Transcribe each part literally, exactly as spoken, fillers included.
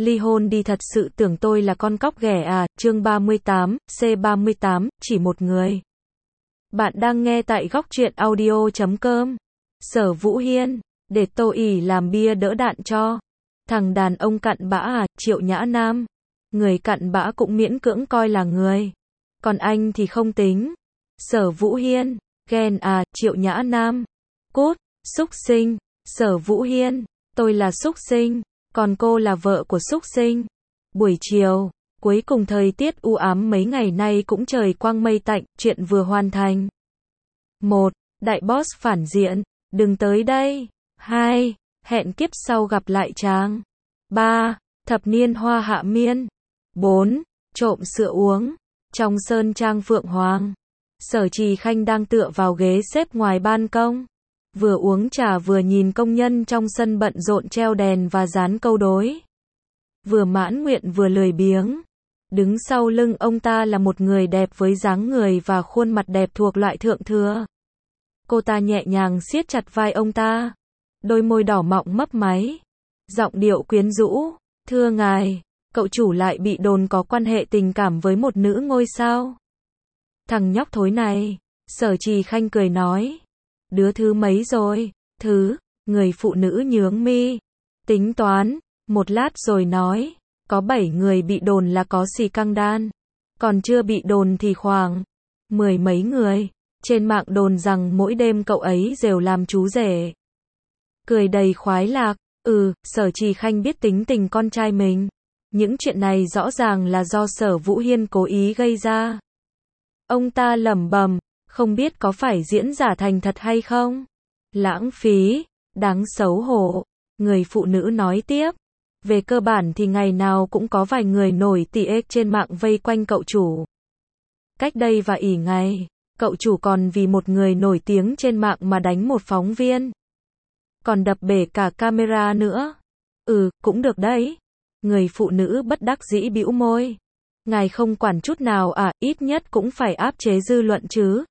ly hôn đi, thật sự tưởng tôi là con cóc ghẻ à, chương ba mươi tám, C ba mươi tám, chỉ một người. Bạn đang nghe tại góc truyện audio chấm com. Sở Vũ Hiên, để Tô ỉ làm bia đỡ đạn cho. Thằng đàn ông cặn bã à, Triệu Nhã Nam. Người cặn bã cũng miễn cưỡng coi là người. Còn anh thì không tính. Sở Vũ Hiên, ghen à, Triệu Nhã Nam. Cút, xúc sinh. Sở Vũ Hiên, tôi là xúc sinh, còn cô là vợ của xúc sinh. Buổi chiều, cuối cùng thời tiết u ám mấy ngày nay cũng trời quang mây tạnh, chuyện vừa hoàn thành. một. Đại boss phản diện, đừng tới đây. hai. Hẹn kiếp sau gặp lại chàng. ba. Thập niên hoa hạ miên. bốn. Trộm sữa uống. Trong sơn trang Phượng Hoàng, Sở Trì Khanh đang tựa vào ghế xếp ngoài ban công. Vừa uống trà vừa nhìn công nhân trong sân bận rộn treo đèn và dán câu đối. Vừa mãn nguyện vừa lười biếng. Đứng sau lưng ông ta là một người đẹp với dáng người và khuôn mặt đẹp thuộc loại thượng thừa. Cô ta nhẹ nhàng siết chặt vai ông ta. Đôi môi đỏ mọng mấp máy. Giọng điệu quyến rũ. Thưa ngài, cậu chủ lại bị đồn có quan hệ tình cảm với một nữ ngôi sao. Thằng nhóc thối này. Sở Trì Khanh cười nói. Đứa thứ mấy rồi? Thứ, người phụ nữ nhướng mi. Tính toán, một lát rồi nói. Có bảy người bị đồn là có xì căng đan. Còn chưa bị đồn thì khoảng mười mấy người. Trên mạng đồn rằng mỗi đêm cậu ấy đều làm chú rể. Cười đầy khoái lạc. Ừ, Sở Trì Khanh biết tính tình con trai mình. Những chuyện này rõ ràng là do Sở Vũ Hiên cố ý gây ra. Ông ta lẩm bẩm. Không biết có phải diễn giả thành thật hay không? Lãng phí, đáng xấu hổ. Người phụ nữ nói tiếp. Về cơ bản thì ngày nào cũng có vài người nổi tiếng trên mạng vây quanh cậu chủ. Cách đây vài ỉ ngày, cậu chủ còn vì một người nổi tiếng trên mạng mà đánh một phóng viên. Còn đập bể cả camera nữa. Ừ, cũng được đấy. Người phụ nữ bất đắc dĩ bĩu môi. Ngài không quản chút nào à, ít nhất cũng phải áp chế dư luận chứ.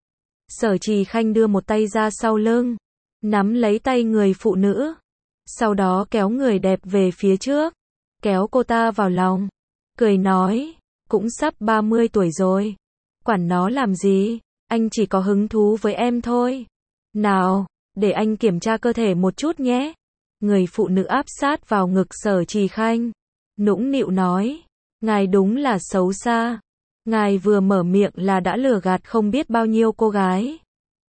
Sở Trì Khanh đưa một tay ra sau lưng, nắm lấy tay người phụ nữ, sau đó kéo người đẹp về phía trước, kéo cô ta vào lòng, cười nói, cũng sắp ba mươi tuổi rồi, quản nó làm gì, anh chỉ có hứng thú với em thôi. Nào, để anh kiểm tra cơ thể một chút nhé. Người phụ nữ áp sát vào ngực Sở Trì Khanh, nũng nịu nói, ngài đúng là xấu xa. Ngài vừa mở miệng là đã lừa gạt không biết bao nhiêu cô gái.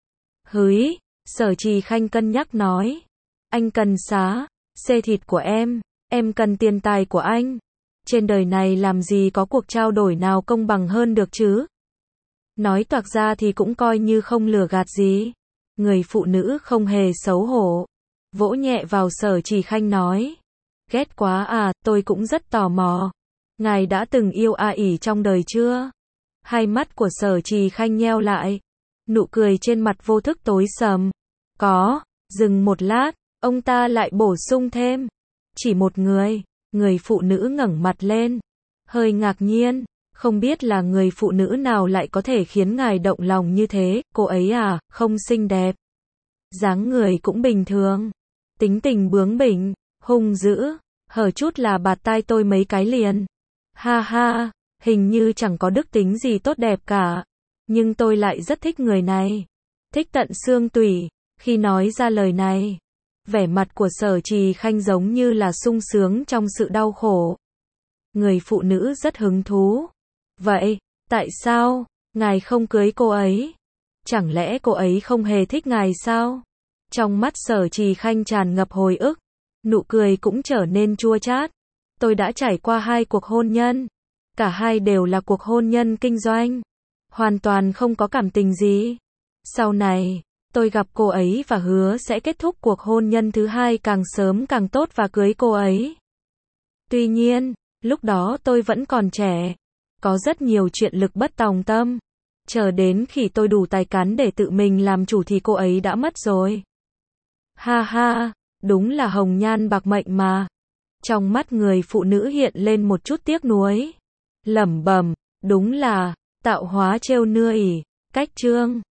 Hứ, Sở Trì Khanh cân nhắc nói. Anh cần xá, xê thịt của em, em cần tiền tài của anh. Trên đời này làm gì có cuộc trao đổi nào công bằng hơn được chứ? Nói toạc ra thì cũng coi như không lừa gạt gì. Người phụ nữ không hề xấu hổ. Vỗ nhẹ vào Sở Trì Khanh nói. Ghét quá à, tôi cũng rất tò mò. Ngài đã từng yêu a ỉ trong đời chưa? Hai mắt của Sở Trì Khanh nheo lại. Nụ cười trên mặt vô thức tối sầm. Có, dừng một lát, ông ta lại bổ sung thêm. Chỉ một người. Người phụ nữ ngẩng mặt lên. Hơi ngạc nhiên, không biết là người phụ nữ nào lại có thể khiến ngài động lòng như thế. Cô ấy à, không xinh đẹp. Dáng người cũng bình thường. Tính tình bướng bỉnh, hung dữ, hở chút là bạt tai tôi mấy cái liền. Ha ha, hình như chẳng có đức tính gì tốt đẹp cả. Nhưng tôi lại rất thích người này. Thích tận xương tủy. Khi nói ra lời này, vẻ mặt của Sở Trì Khanh giống như là sung sướng trong sự đau khổ. Người phụ nữ rất hứng thú. Vậy, tại sao ngài không cưới cô ấy? Chẳng lẽ cô ấy không hề thích ngài sao? Trong mắt Sở Trì Khanh tràn ngập hồi ức. Nụ cười cũng trở nên chua chát. Tôi đã trải qua hai cuộc hôn nhân. Cả hai đều là cuộc hôn nhân kinh doanh. Hoàn toàn không có cảm tình gì. Sau này, tôi gặp cô ấy và hứa sẽ kết thúc cuộc hôn nhân thứ hai càng sớm càng tốt và cưới cô ấy. Tuy nhiên, lúc đó tôi vẫn còn trẻ. Có rất nhiều chuyện lực bất tòng tâm. Chờ đến khi tôi đủ tài cán để tự mình làm chủ thì cô ấy đã mất rồi. Ha ha, đúng là hồng nhan bạc mệnh mà. Trong mắt người phụ nữ hiện lên một chút tiếc nuối. Lẩm bẩm, đúng là tạo hóa trêu nưa ỉ. Cách chương